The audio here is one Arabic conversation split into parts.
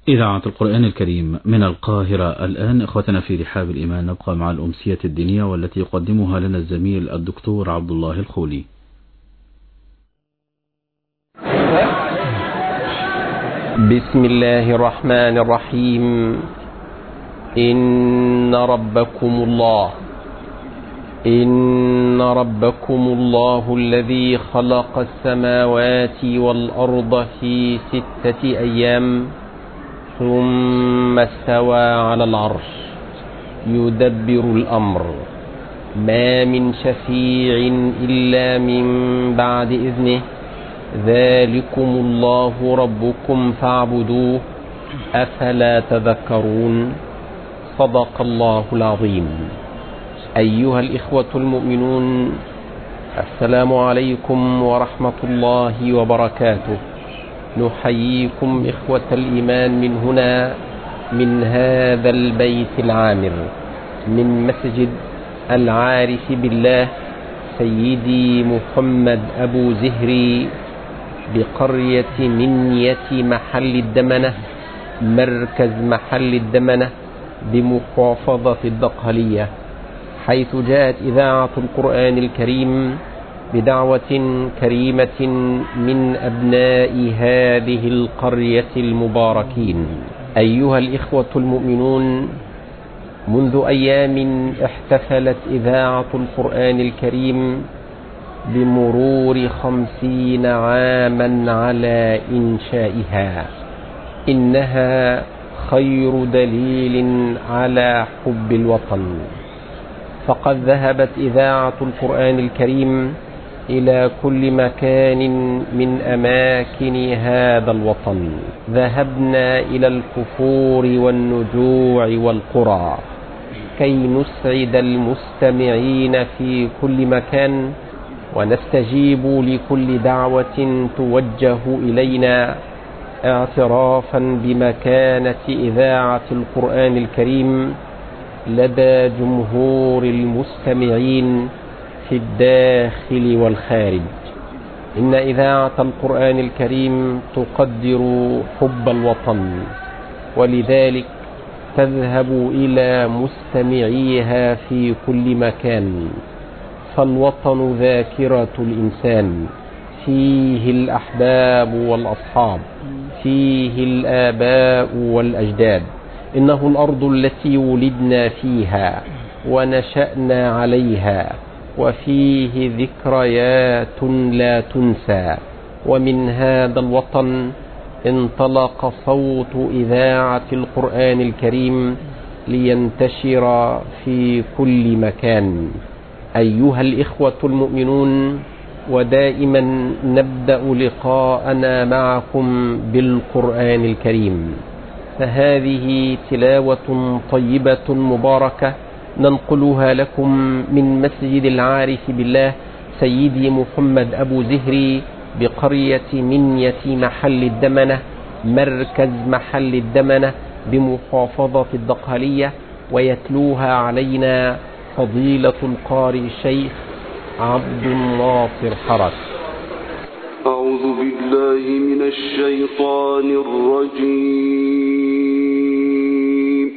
إذاعة القرآن الكريم من القاهرة. الآن إخوتنا في رحاب الإيمان نبقى مع الأمسية الدينية والتي يقدمها لنا الزميل الدكتور عبد الله الخولي. بسم الله الرحمن الرحيم. إن ربكم الله الذي خلق السماوات والأرض في 6 أيام ثم استوى على العرش يدبر الأمر ما من شفيع إلا من بعد إذنه ذلكم الله ربكم فاعبدوه أفلا تذكرون. صدق الله العظيم. أيها الإخوة المؤمنون، السلام عليكم ورحمة الله وبركاته. نحييكم إخوة الإيمان من هنا، من هذا البيت العامر، من مسجد العارف بالله سيدي محمد أبو زهري بقرية منية محل الدمنة، مركز محل الدمنة بمحافظة الدقهلية، حيث جاءت إذاعة القرآن الكريم بدعوة كريمة من أبناء هذه القرية المباركين. أيها الإخوة المؤمنون، منذ أيام احتفلت إذاعة القرآن الكريم بمرور 50 عاما على إنشائها. إنها خير دليل على حب الوطن، فقد ذهبت إذاعة القرآن الكريم إلى كل مكان من أماكن هذا الوطن. ذهبنا إلى الكفور والنجوع والقرى كي نسعد المستمعين في كل مكان ونستجيب لكل دعوة توجه إلينا، اعترافا بمكانة إذاعة القرآن الكريم لدى جمهور المستمعين في الداخل والخارج. إن إذاعة القرآن الكريم تقدر حب الوطن، ولذلك تذهب إلى مستمعيها في كل مكان. فالوطن ذاكرة الإنسان، فيه الأحباب والأصحاب، فيه الآباء والأجداد. إنه الأرض التي ولدنا فيها ونشأنا عليها، وفيه ذكريات لا تنسى. ومن هذا الوطن انطلق صوت إذاعة القرآن الكريم لينتشر في كل مكان. أيها الإخوة المؤمنون، ودائما نبدأ لقاءنا معكم بالقرآن الكريم، فهذه تلاوة طيبة مباركة ننقلها لكم من مسجد العارف بالله سيدي محمد أبو زهري بقرية منية محل الدمنة، مركز محل الدمنة بمحافظة الدقهلية، ويتلوها علينا فضيلة القارئ الشيخ عبد الناصر حرس. أعوذ بالله من الشيطان الرجيم.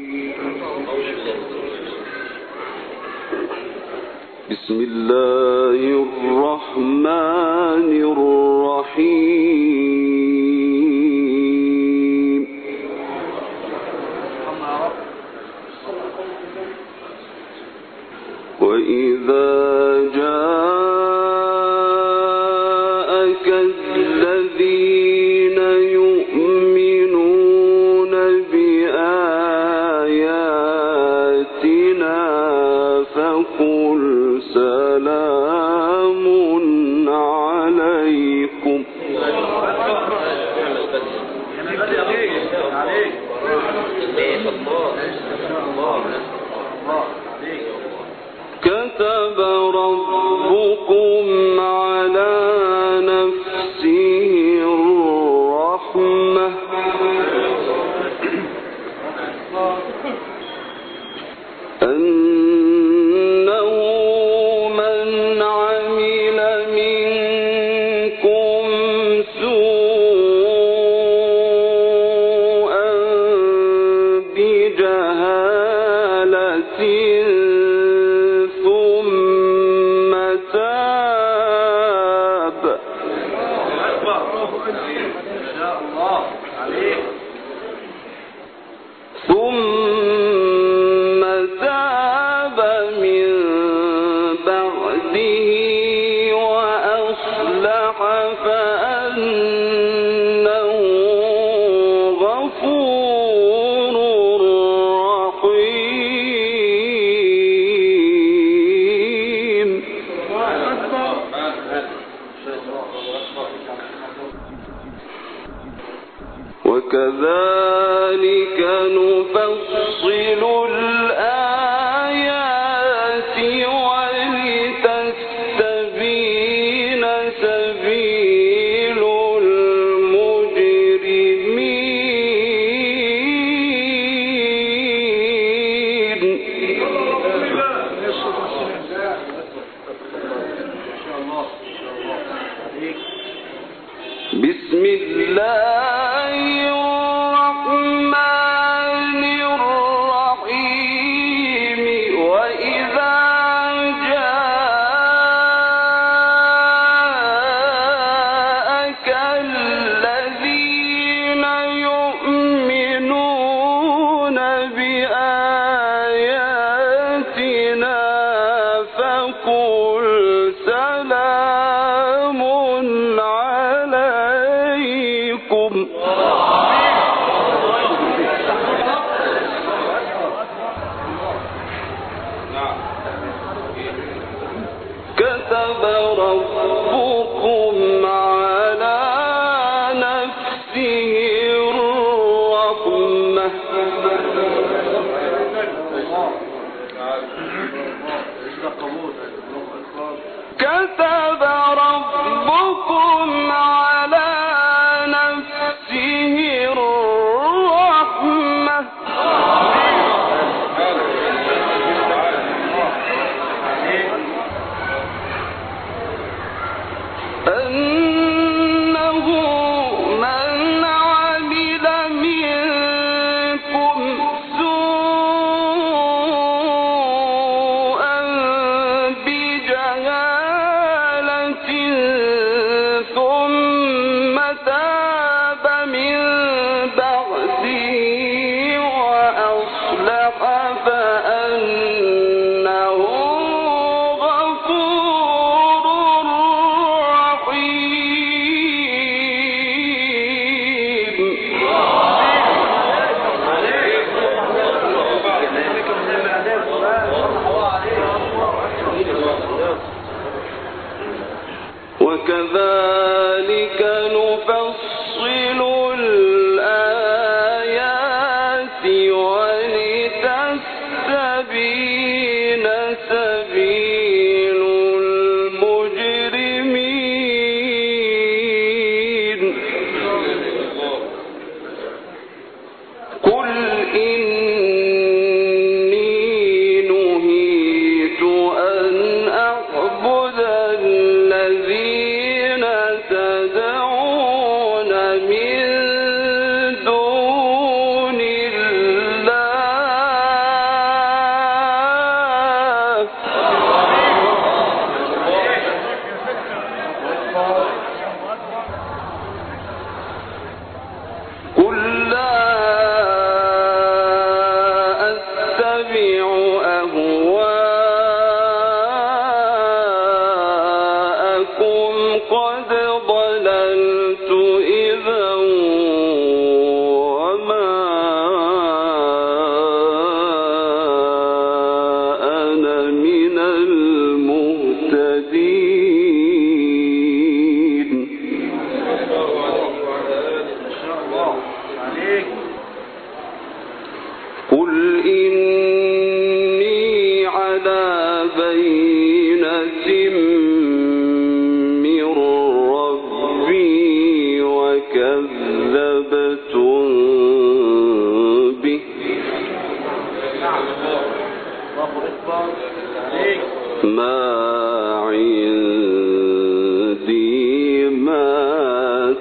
بسم الله الرحمن الرحيم. وإذا جاءك الذين يؤمنون بآياتنا فقل سلام عليكم. كتب ربكم على نفسه الرحمة أنه من عمل منكم سوءا ثم تاب من بعده وأصلح فأنه غفور رحيم. وكذلك نفصل الآيات ولتستبين سبيل المجرمين. بسم الله الرحمن الرحيم. وإذا جاءك الذين يؤمنون بآياتنا فقل سلام عليكم كتب ربكم على نفسه الرحمة كتب ربكم على نفسه الرحمة أنه من عمل منكم سوءا بجهالة ثم تاب من بعده وأصلح فأنه غفور رحيم. وكذلك نفصل الآيات ولتستبين سبيل المجرمين. قل إني نهيت أن أعبد الذين تدعون من دون الله قل لا أتبع أهواءكم قد ضللت إذا وما أنا من المهتدين. قل إني على بينة من ربي وكذبتم به ما عندي ما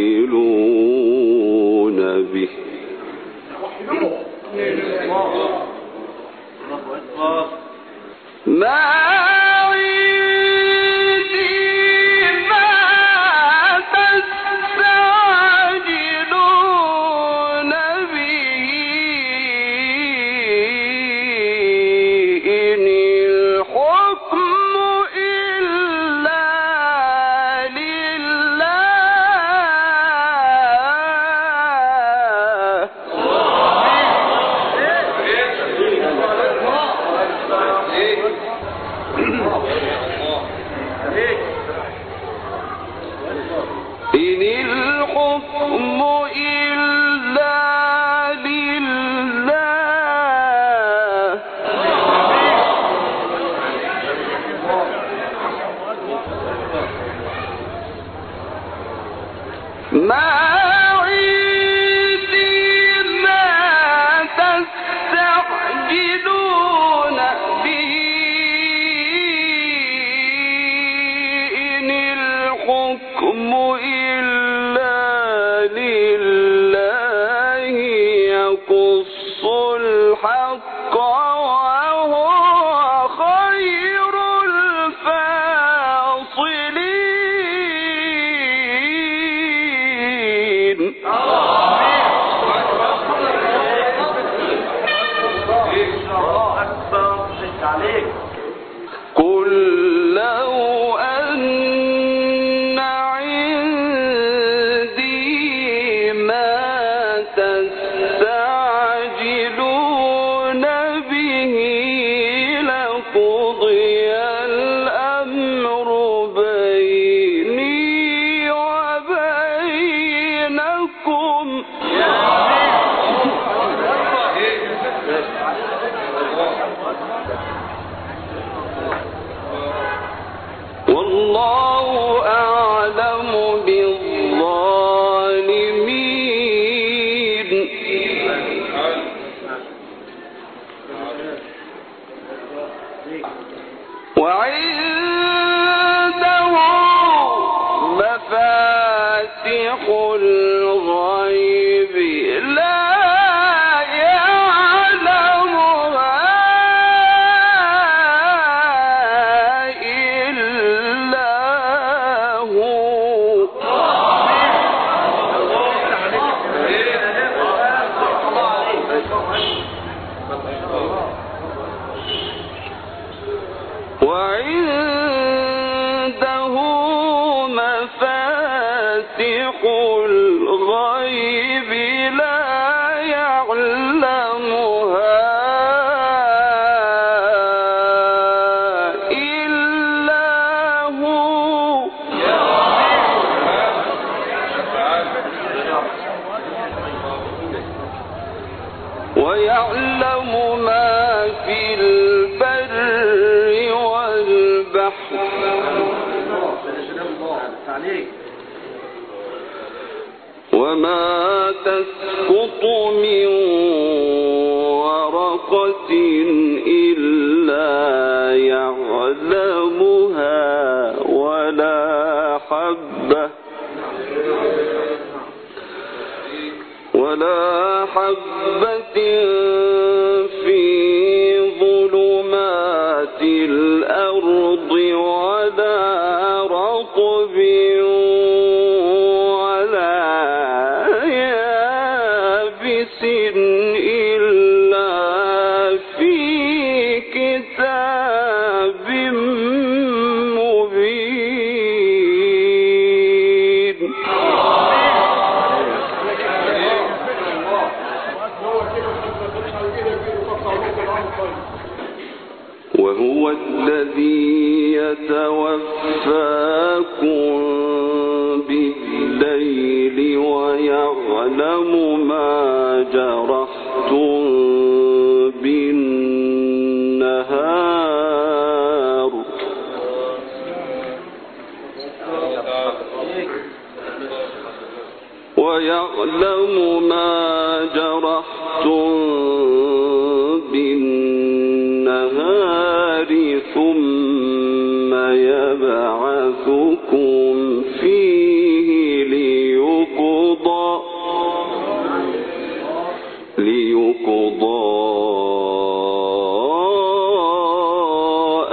تستعجلون به وما تسقط من ورقة إلا يعلمها ولا حبة في ظلمات الأرض ولا رطب ولا يابس إلا في كتاب مبين. وهو الذي يتوفاكم بالليل ويعلم ما جرحتم بالنهار ثم يبعثكم فيه ليقضى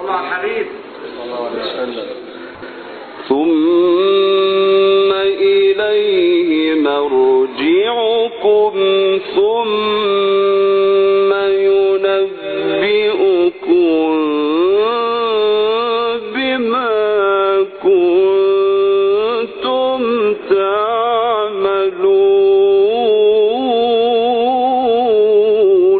ثم إليه مرجعكم ثم ينبئكم بما كنتم تعملون.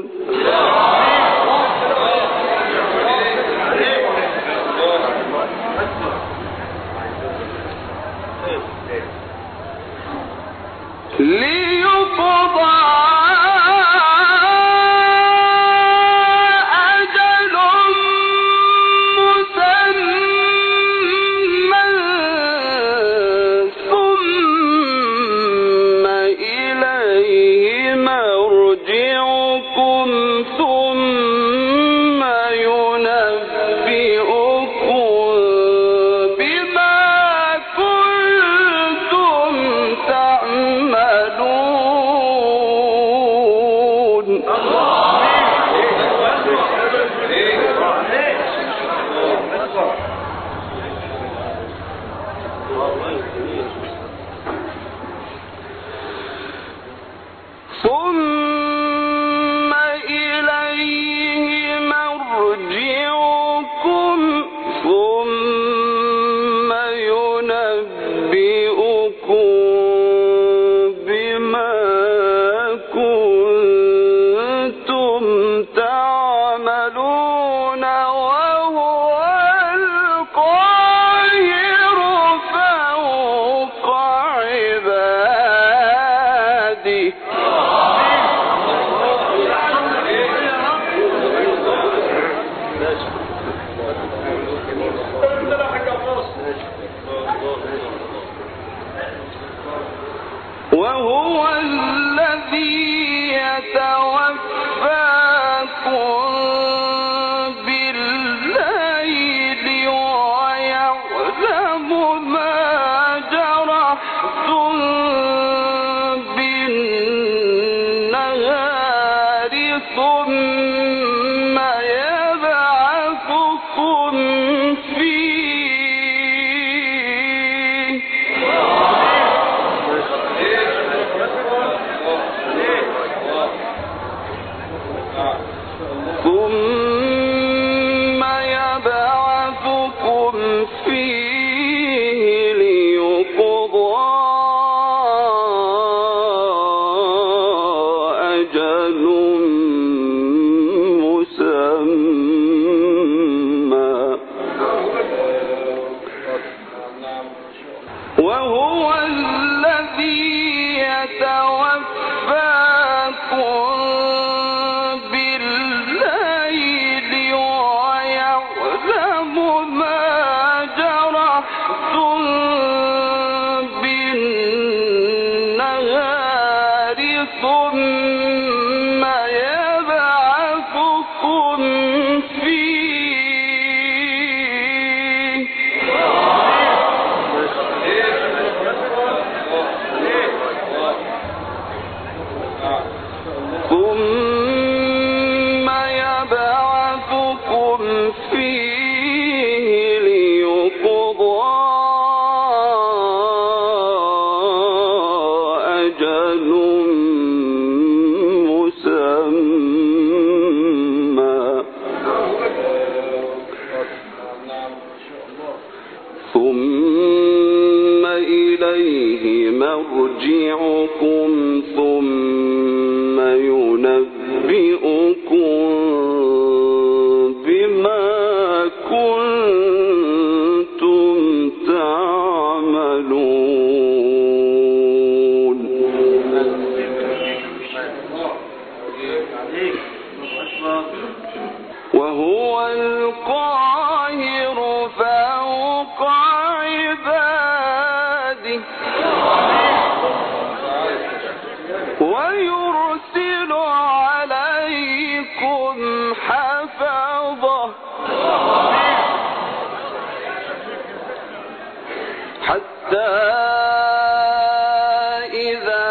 ليقضى أجل مسمى ثم إليه مرجعكم ثم ينبئكم بما كنتم تعملون. ثم إليه مرجعكم ثم ينبئكم بما كنتم تعملون وهو القاهر فوق عباده. وهو الذي يتوفاكم بالليل ويعلم ما جرحتم بالنهار ثم يبعثكم فيه. ثم يبعثكم فيه ليقضى أجل مسمى وهو الذي يتوفاكم بالليل ويعلم ما جرحتم بالنهار ثم يبعثكم فيه. ثم يبعثكم فيه ليقضى أجل مسمى ثم إليه مرجعكم ثم ينبئكم بما كنتم تعملون. وهو القاهر فوق عباده ويرسل عليكم حفظه حتى إذا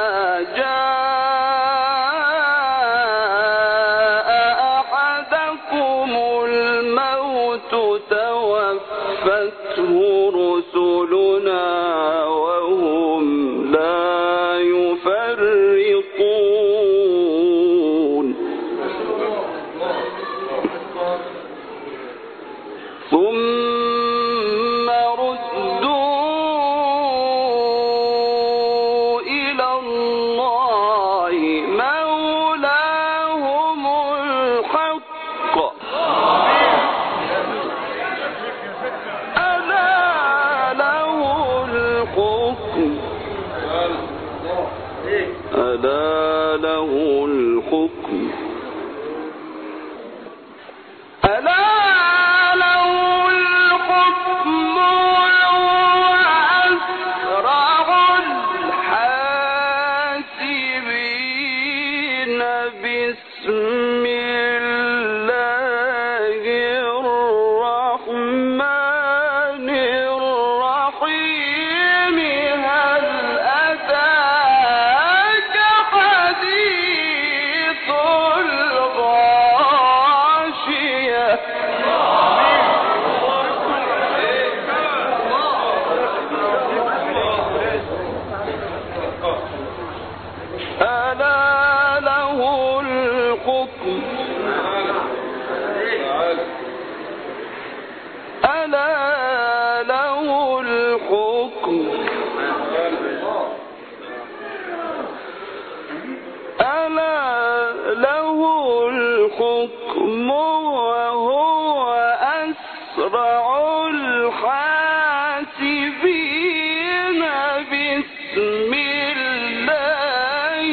جاء أحدكم الموت توفته رسلنا وهم لا يفرطون ثم ردوا إلى الله مولاهم الحق ألا له الحكم ألا له الحكم ألا له الحكم وهو أسرع الحاسبين بسم الله الرحمن الرحيم هل أتاك حديث الغاشية ألا له الحكم ألا له الحكم ألا له الحكم وهو أسرع الحاسبين بسم الله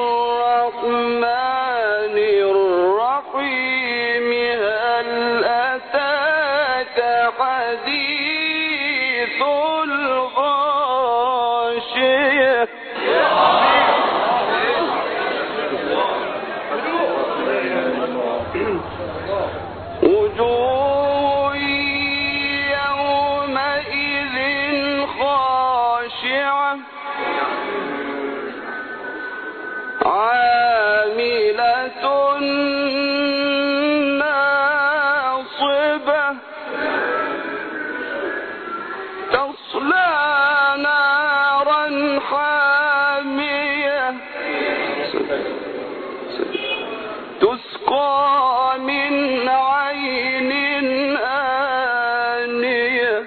الرحمن الرحيم هل أتاك حديث الغاشية وجوه يومئذ خاشعة عاملة ناصبة تصلى نارا حامية تسقى من عين آنية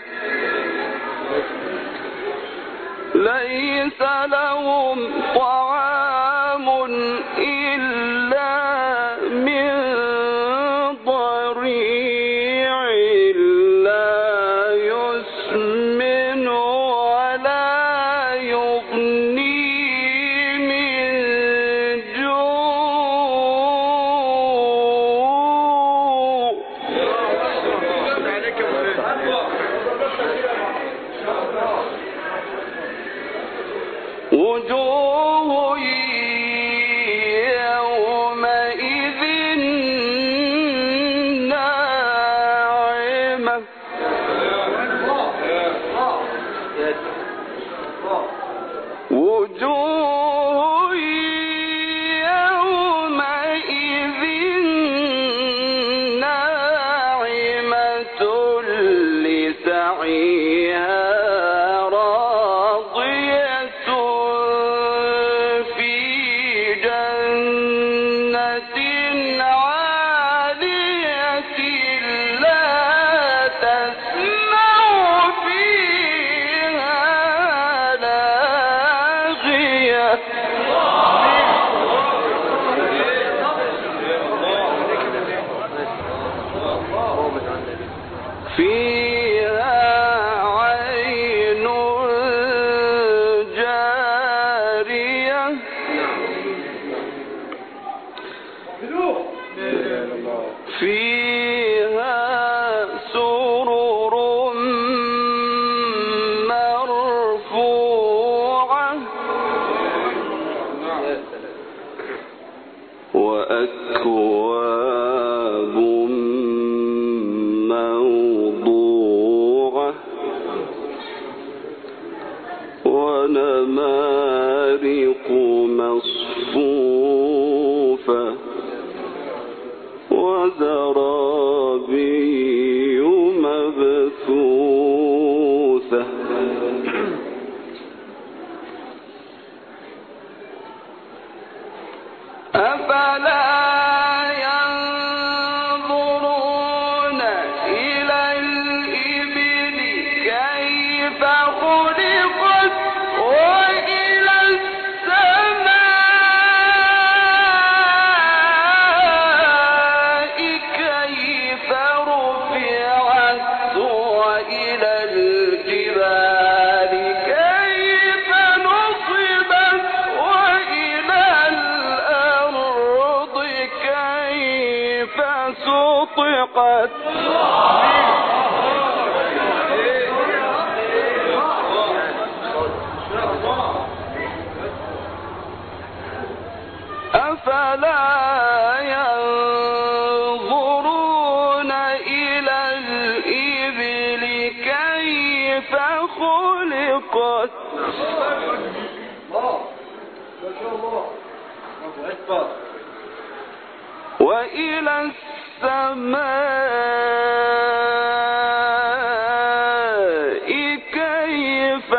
ليس لهم طعام إلا من ضريع لا يسمن ولا يغني من جوع وجوه يومئذ ناعمة وجوه يومئذ ناعمة لسعيها راضية في جنة عالية لا تسمع فيها لاغية فيها عين جارية فيها سرر مرفوعة وأكواب موضوعة ونمارق مصفوفة وزرابي وإلى الجبال كيف نصبت وإلى الأرض كيف سطحت أفلا ينظرون إلى الإبل كيف خلقت وإلى السماء كيف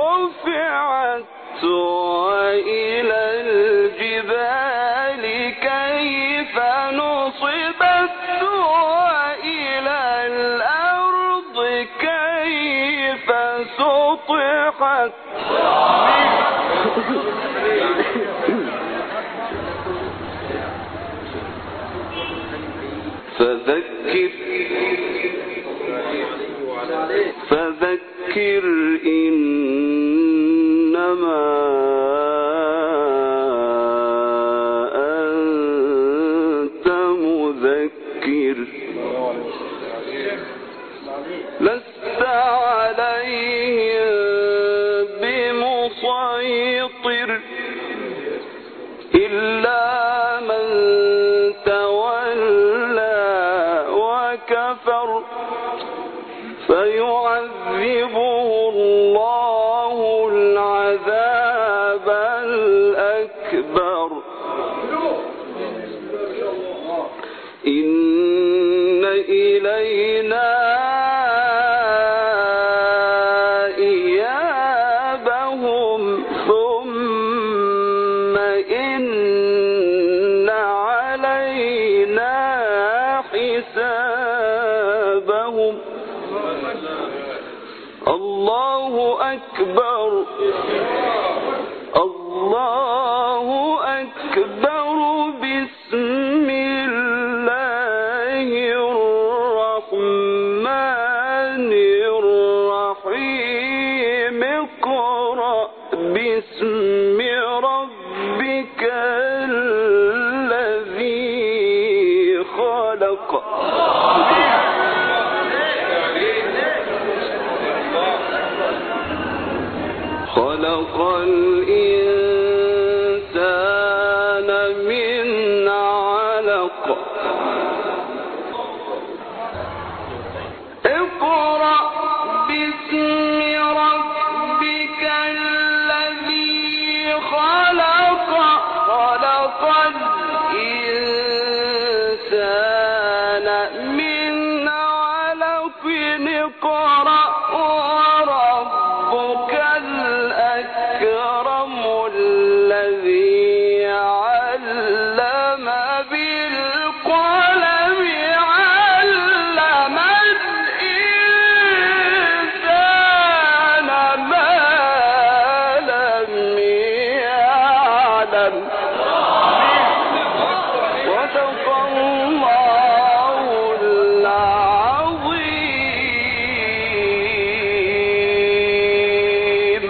رفعت وإلى الجبال كيف نصبت وإلى الأرض كيف سطحت فذكر إنما أنت مذكر لست عليهم بمسيطر إلا من تولى وكفر فيعذبه الله العذاب الأكبر إن إلينا إيابهم ثم إن علينا حسابهم الله أكبر الله أكبر بسم الله الرحمن الرحيم اقرأ باسم ربك الذي خلق خلق الإنسان من علق اقرأ باسم ربك الذي خلق خلق الإنسان من علق اقرأ وربك الأكرم الذي علم بالقلم علم الإنسان ما لم يعلم صدق الله العظيم.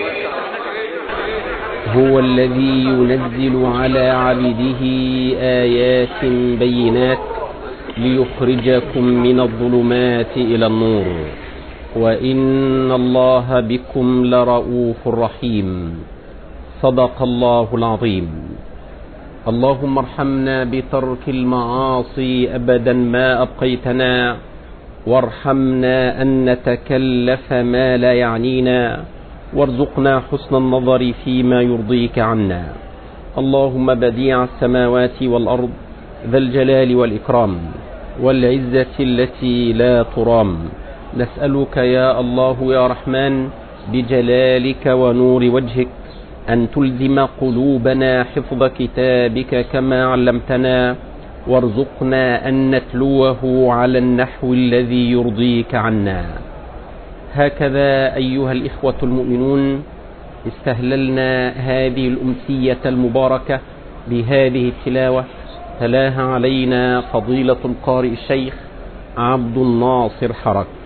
هو الذي ينزل على عبده آيات بينات ليخرجكم من الظلمات إلى النور وإن الله بكم لرؤوف رحيم. صدق الله العظيم. اللهم ارحمنا بترك المعاصي أبدا ما أبقيتنا وارحمنا أن نتكلف ما لا يعنينا وارزقنا حسن النظر فيما يرضيك عنا. اللهم بديع السماوات والأرض ذا الجلال والإكرام والعزة التي لا ترام، نسألك يا الله يا رحمن بجلالك ونور وجهك أن تلزم قلوبنا حفظ كتابك كما علمتنا، وارزقنا أن نتلوه على النحو الذي يرضيك عنا. هكذا أيها الإخوة المؤمنون استهللنا هذه الأمسية المباركة بهذه التلاوة تلاها علينا فضيلة القارئ الشيخ عبد الناصر حرك.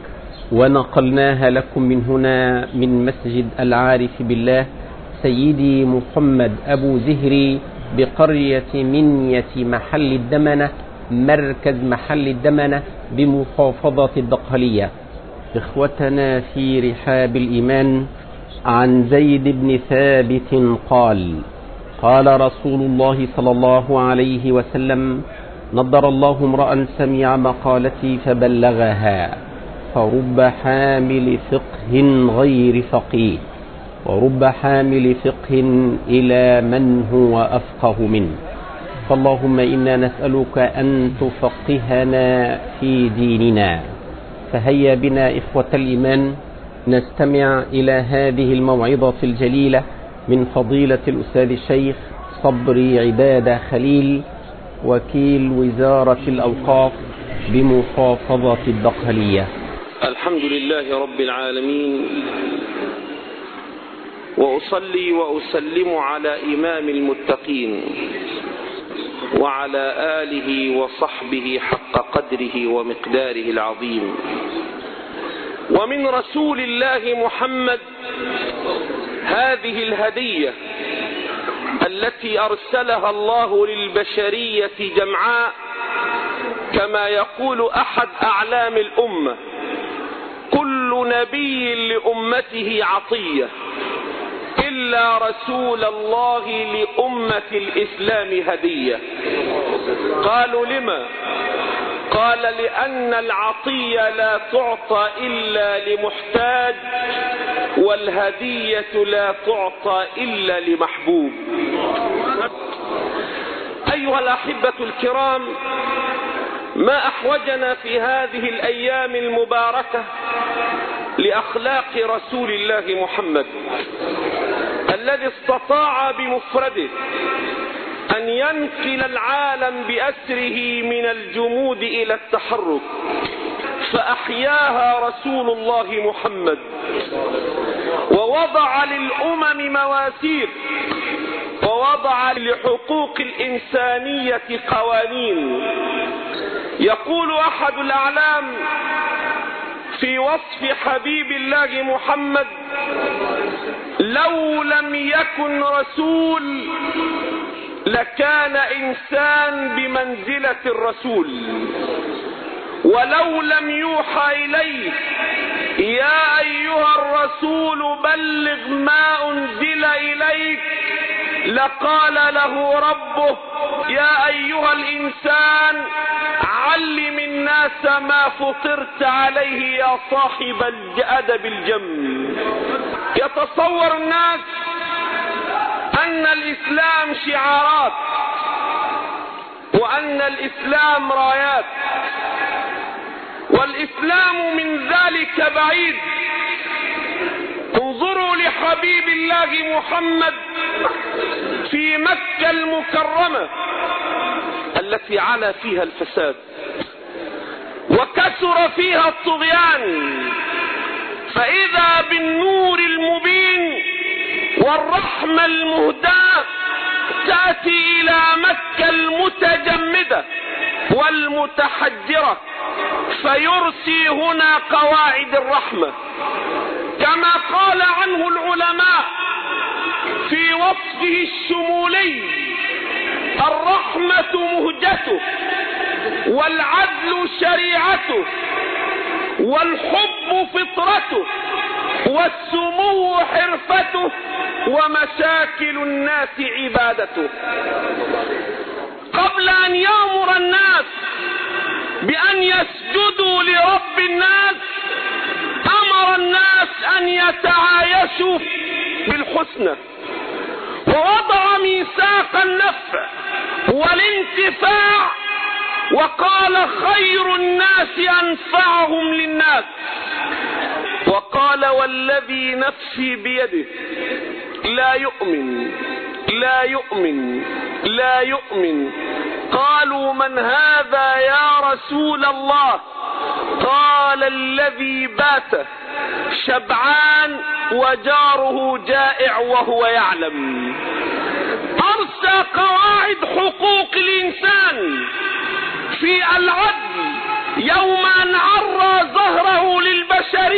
ونقلناها لكم من هنا من مسجد العارف بالله سيدي محمد أبو زهري بقرية منية محل الدمنة، مركز محل الدمنة بمحافظة الدقهلية. إخوتنا في رحاب الإيمان، عن زيد بن ثابت قال: قال رسول الله صلى الله عليه وسلم: نضر الله امرأ سمع مقالتي فبلغها، فرب حامل فقه غير فقيه، ورب حامل فقه إلى من هو أفقه منه. فاللهم إنا نسألك أن تفقهنا في ديننا. فهيا بنا إخوة الإيمان نستمع إلى هذه الموعظة الجليلة من فضيلة الأستاذ الشيخ صبري عبادة خليل، وكيل وزارة الأوقاف بمحافظة الدقهلية. الحمد لله رب العالمين، وأصلي وأسلم على إمام المتقين وعلى آله وصحبه حق قدره ومقداره العظيم. ومن رسول الله محمد هذه الهدية التي أرسلها الله للبشرية جمعاء، كما يقول أحد أعلام الأمة: كل نبي لأمته عطية إلا رسول الله لأمة الإسلام هدية. قالوا: لما؟ قال: لأن العطية لا تعطى إلا لمحتاج، والهدية لا تعطى إلا لمحبوب. أيها الأحبة الكرام، ما أحوجنا في هذه الأيام المباركة لأخلاق رسول الله محمد الذي استطاع بمفرده أن ينقل العالم بأسره من الجمود إلى التحرك، فأحياها رسول الله محمد، ووضع للأمم مواسير، ووضع لحقوق الإنسانية قوانين. يقول أحد الأعلام في وصف حبيب الله محمد: لو لم يكن رسول لكان إنسان بمنزلة الرسول، ولو لم يوحى إليه: يا أيها الرسول بلغ ما أنزل إليك، لقال له ربه: يا أيها الإنسان علم الناس ما فطرت عليه يا صاحب الأدب الجم. يتصور الناس أن الإسلام شعارات، وأن الإسلام رايات، والإسلام من ذلك بعيد. انظروا لحبيب الله محمد في مكة المكرمة التي علا فيها الفساد وكثر فيها الطغيان، فإذا بالنور المبين والرحمة المهداة تأتي إلى مكة المتجمدة والمتحجرة، فيرسي هنا قواعد الرحمة، كما قال عنه العلماء في وصفه الشمولي: الرحمة مهجته، والعدل شريعته، والحب فطرته، والسمو حرفته، ومشاكل الناس عبادته. قبل أن يأمر الناس بأن يسجدوا لرب الناس، أمر الناس أن يتعايشوا بالحسنى، ووضع ميثاق النفع والانتفاع، وقال: خير الناس أنفعهم للناس. وقال: والذي نفسي بيده لا يؤمن لا يؤمن لا يؤمن. قالوا: من هذا يا رسول الله؟ قال: الذي بات شبعان وجاره جائع وهو يعلم. أرسى قواعد حقوق الإنسان في العدل يوم أن عرى ظهره للبشر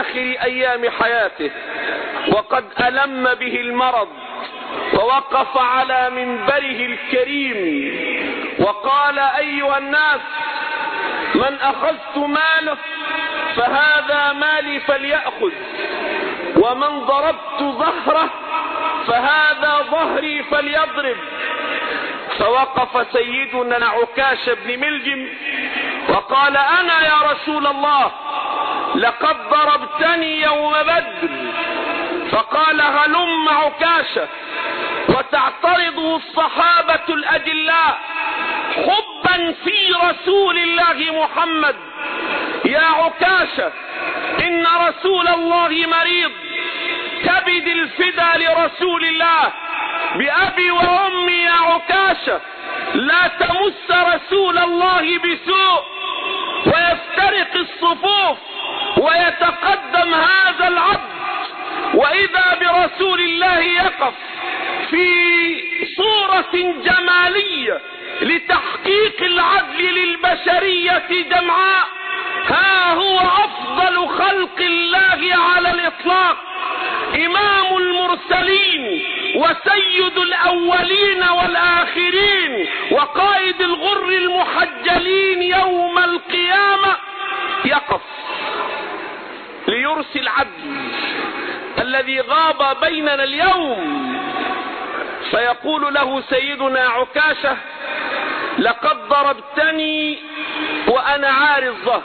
آخر أيام حياته وقد ألم به المرض، ووقف على منبره الكريم وقال: أيها الناس، من أخذت ماله فهذا مالي فليأخذ، ومن ضربت ظهره فهذا ظهري فليضرب. فوقف سيدنا عكاشة بن ملجم وقال: أنا يا رسول الله، لقد ضربتني يوم بدر. فقال: هلم عكاشة. وتعترضه الصحابة الأجلاء حبا في رسول الله محمد: يا عكاشة، إن رسول الله مريض، كبد الفدا لرسول الله، بأبي وأمي يا عكاشة، لا تمس رسول الله بسوء. ويفترق الصفوف ويتقدم هذا العبد، وإذا برسول الله يقف في صورة جمالية لتحقيق العدل للبشرية جمعاء. ها هو أفضل خلق الله على الإطلاق، إمام المرسلين وسيد الأولين والآخرين وقائد الغر المحجلين يوم القيامة، يقف ليرسل العدل الذي غاب بيننا اليوم. فيقول له سيدنا عكاشة: لقد ضربتني وأنا عاري الظهر.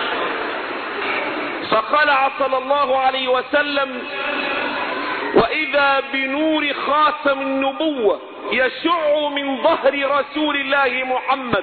فخلع صلى الله عليه وسلم، وإذا بنور خاتم النبوة يشع من ظهر رسول الله محمد،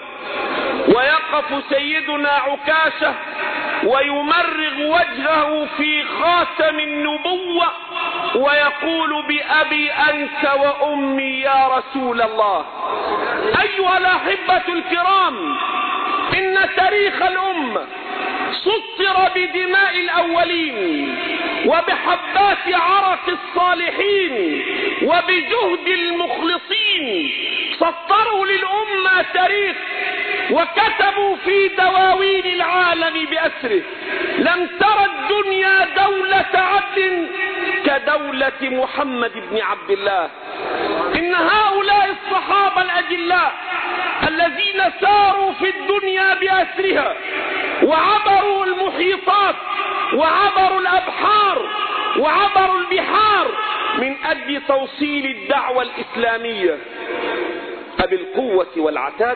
ويقف سيدنا عكاشة ويمرغ وجهه في خاتم النبوة ويقول: بأبي أنت وأمي يا رسول الله. أيها الأحبة الكرام، إن تاريخ الأمة سطر بدماء الأولين وبحبات عرق الصالحين وبجهد المخلصين. سطروا للأمة تاريخ وكتبوا في دواوين العالم بأسره: لم ترى الدنيا دولة عدل كدولة محمد بن عبد الله. إن هؤلاء الصحابة الأجلاء الذين ساروا في الدنيا بأسرها وعبروا المحيطات وعبروا الأبحار وعبروا البحار من أجل توصيل الدعوة الإسلامية، أبالقوة والعتاد،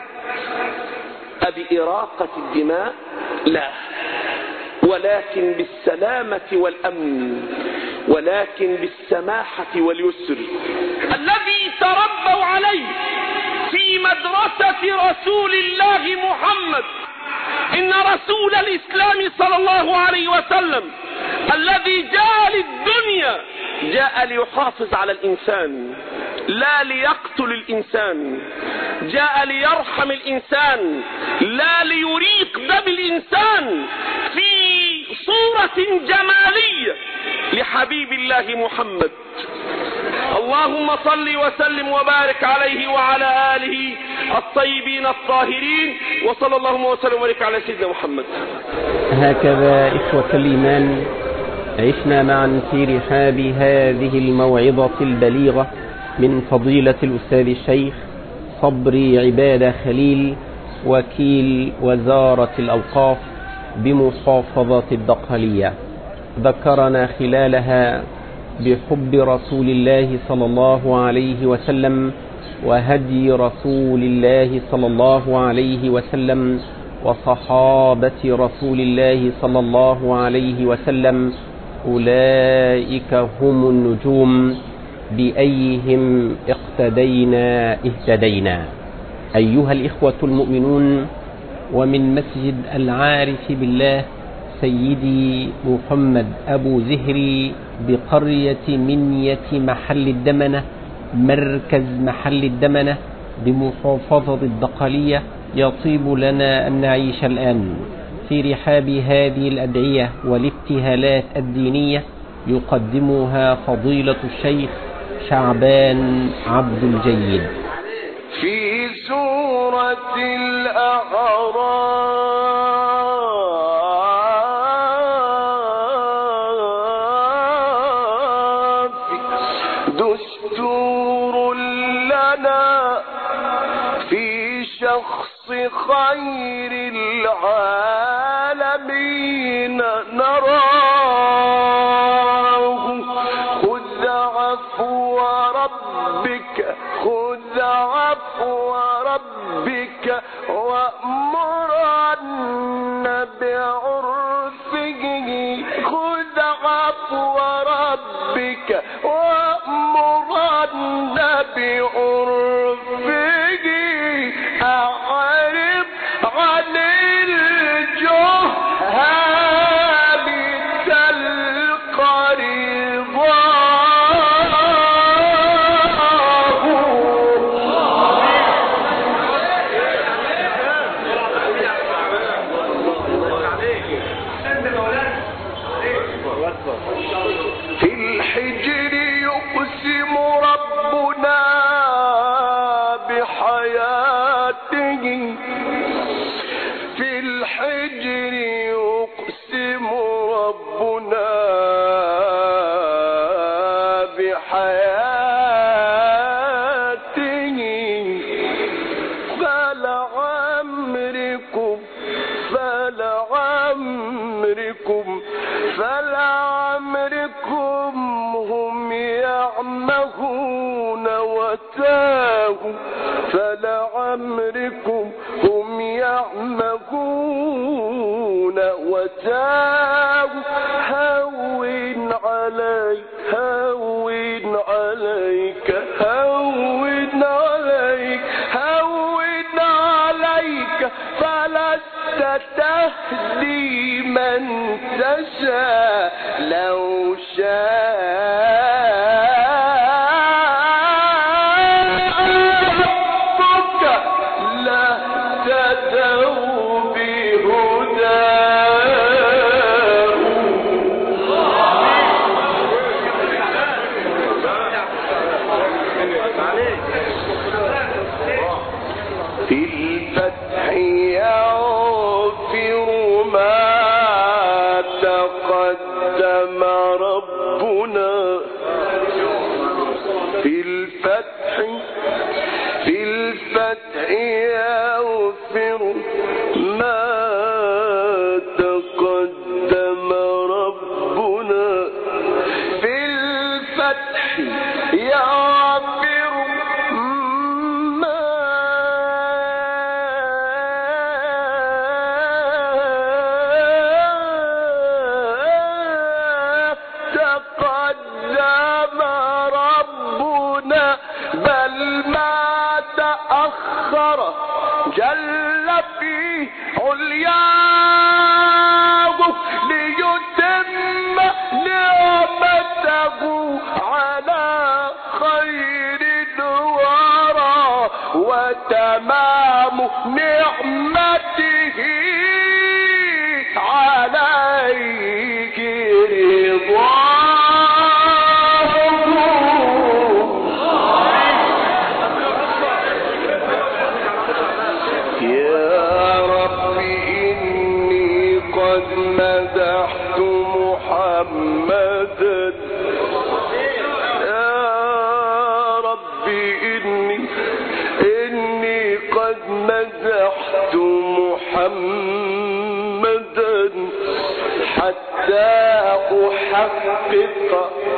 أبإراقة الدماء؟ لا، ولكن بالسلامة والأمن، ولكن بالسماحة واليسر الذي تربوا عليه في مدرسة رسول الله محمد. إن رسول الإسلام صلى الله عليه وسلم الذي جاء للدنيا جاء ليحافظ على الإنسان، لا ليقتل الإنسان. جاء ليرحم الإنسان، لا ليريق دم الإنسان، في صورة جمالية لحبيب الله محمد. اللهم صل وسلم وبارك عليه وعلى آله الطيبين الطاهرين، وصلى اللهم وسلم وبارك على سيدنا محمد. هكذا إخوة الإيمان عشنا معا في رحاب هذه الموعظة البليغة من فضيلة الأستاذ الشيخ صبري عبادة خليل، وكيل وزارة الأوقاف بمحافظة الدقهلية. ذكرنا خلالها بحب رسول الله صلى الله عليه وسلم وهدي رسول الله صلى الله عليه وسلم وصحابة رسول الله صلى الله عليه وسلم. أولئك هم النجوم، بأيهم اقتدينا اهتدينا. أيها الإخوة المؤمنون، ومن مسجد العارف بالله سيدي محمد أبو زهري بقرية منية محل الدمنة، مركز محل الدمنة بمحافظة الدقهلية، يطيب لنا أن نعيش الآن في رحاب هذه الأدعية والابتهالات الدينية يقدمها فضيلة الشيخ شعبان عبد الجيد. في سورة الأعراف شخص خير العالمين نراه. خذ عفو ربك، خذ عفو ربك وأمرن بعرفه. خذ عفو ربك وأمرن بعرفه. أعرف عن الجهال تلقى رضاه. في الحجر يقسم ربنا بحياته. في الحجر يقسم ربنا بحياته. فلعمركم فلعمركم فلعمركم هم يعمهون وتاهوا. فلعمركم هم يعمهون وتاهوا. هون عليك هون عليك هون عليك هون عليك. فلست تهدي من تشاء لو شاء ربك لاهتدوا بهداه. في الفتح يغفر ما تقدم ربنا. في الفتح يغفر ما تقدم ربنا. في الفتح يغفر ما تقدم ربنا بل ما تأخر. جل في علياه ليتم نعمته على خير الورى. وتمام نعمته عليك رضاه. يا رب إني قد مدحت محمدا. يا رب إني قد مدحت محمدا حتى أحقق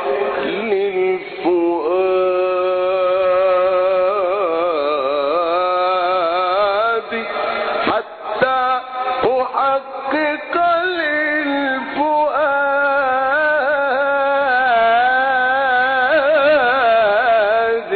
للفؤاد. حتى أحقق للفؤاد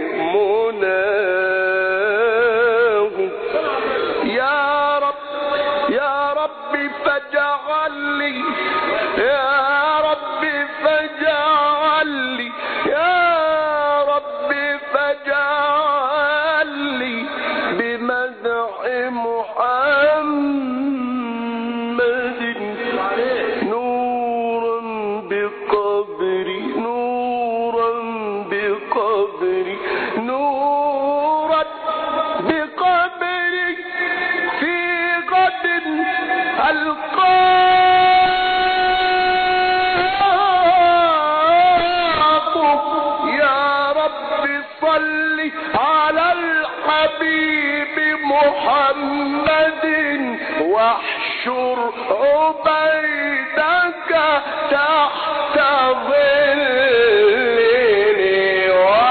مناه. يا رب يا رب فاجعل لي، يا رب فاجعل لي، يا رب فاجعل لي بمدح محمد نورا بقبري، نورا بقبري، نورا بقبري في غد ألقاك. يا رب صل على الحبيب محمد وانشر عبيدك تحت ظلي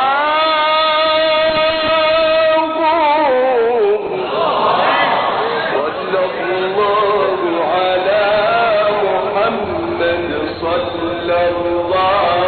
وغوم صلى الله على محمد صلى الله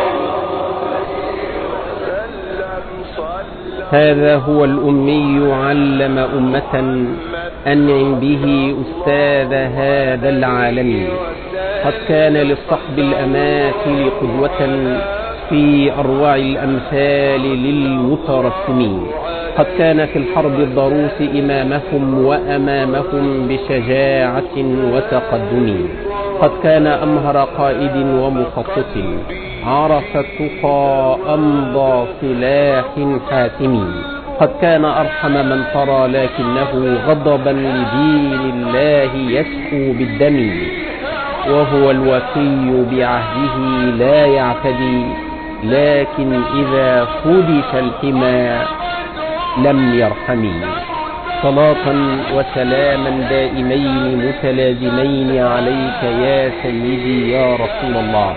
هذا هو الأمي علم أمة أنعم به أستاذ هذا العالم. قد كان للصحب الأماثل قدوة في أروع الأمثال للمترسمين. قد كان في الحرب الضروس إمامهم وأمامهم بشجاعة وتقدم. قد كان أمهر قائد ومخطط، عرف التقى أمضى سلاح حاتم. قد كان أرحم من ترى لكنه غضبا لدين الله يسقو بالدم. وهو الوفي بعهده لا يعتدي، لكن إذا خدش الحمى لم يرحم. صلاة وسلاما دائمين متلازمين عليك يا سيدي يا رسول الله.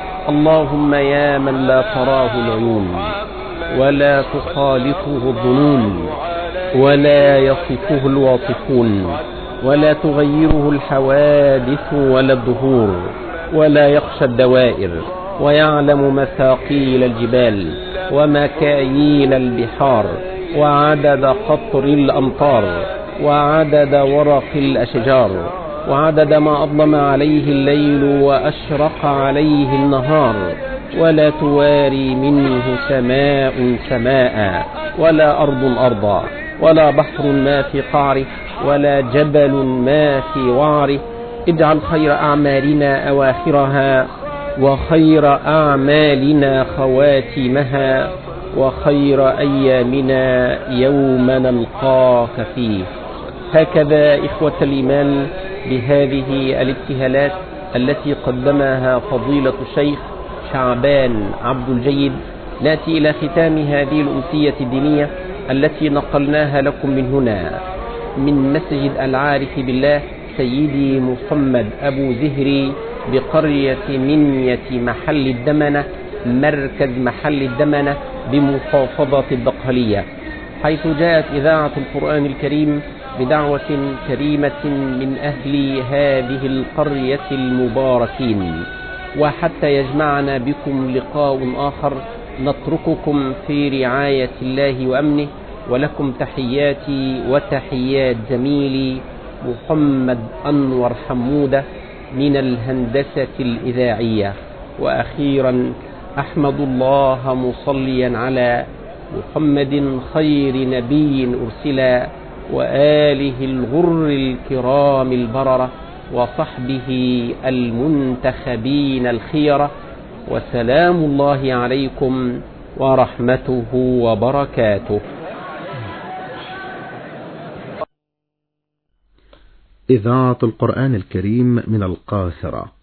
اللهم يا من لا تراه العيون ولا تخالطه الظنون ولا يصفه الواصفون ولا تغيره الحوادث ولا الدهور ولا يخشى الدوائر ويعلم مثاقيل الجبال ومكاييل البحار وعدد قطر الأمطار وعدد ورق الأشجار وعدد ما أظلم عليه الليل وأشرق عليه النهار. ولا تواري منه سماء سماء ولا أرض أرضا ولا بحر ما في قعره ولا جبل ما في وعره. اجعل خير أعمالنا أواخرها وخير أعمالنا خواتمها وخير أيامنا يوم نلقاك فيه. هكذا إخوة الإيمان بهذه الابتهالات التي قدمها فضيلة الشيخ شعبان عبد الجيد نأتي إلى ختام هذه الأمسية الدينية التي نقلناها لكم من هنا من مسجد العارف بالله سيدي محمد أبو زهري بقرية منية محل الدمنة مركز محل الدمنة بمحافظة الدقهلية، حيث جاءت إذاعة القرآن الكريم بدعوة كريمة من أهل هذه القرية المباركين. وحتى يجمعنا بكم لقاء آخر نترككم في رعاية الله وأمنه، ولكم تحياتي وتحيات زميلي محمد أنور حمودة من الهندسة الإذاعية. وأخيرا أحمد الله مصليا على محمد خير نبي أرسلا وآله الغر الكرام البررة وصحبه المنتخبين الخيرة، وسلام الله عليكم ورحمته وبركاته. إذاعة القرآن الكريم من القاهرة.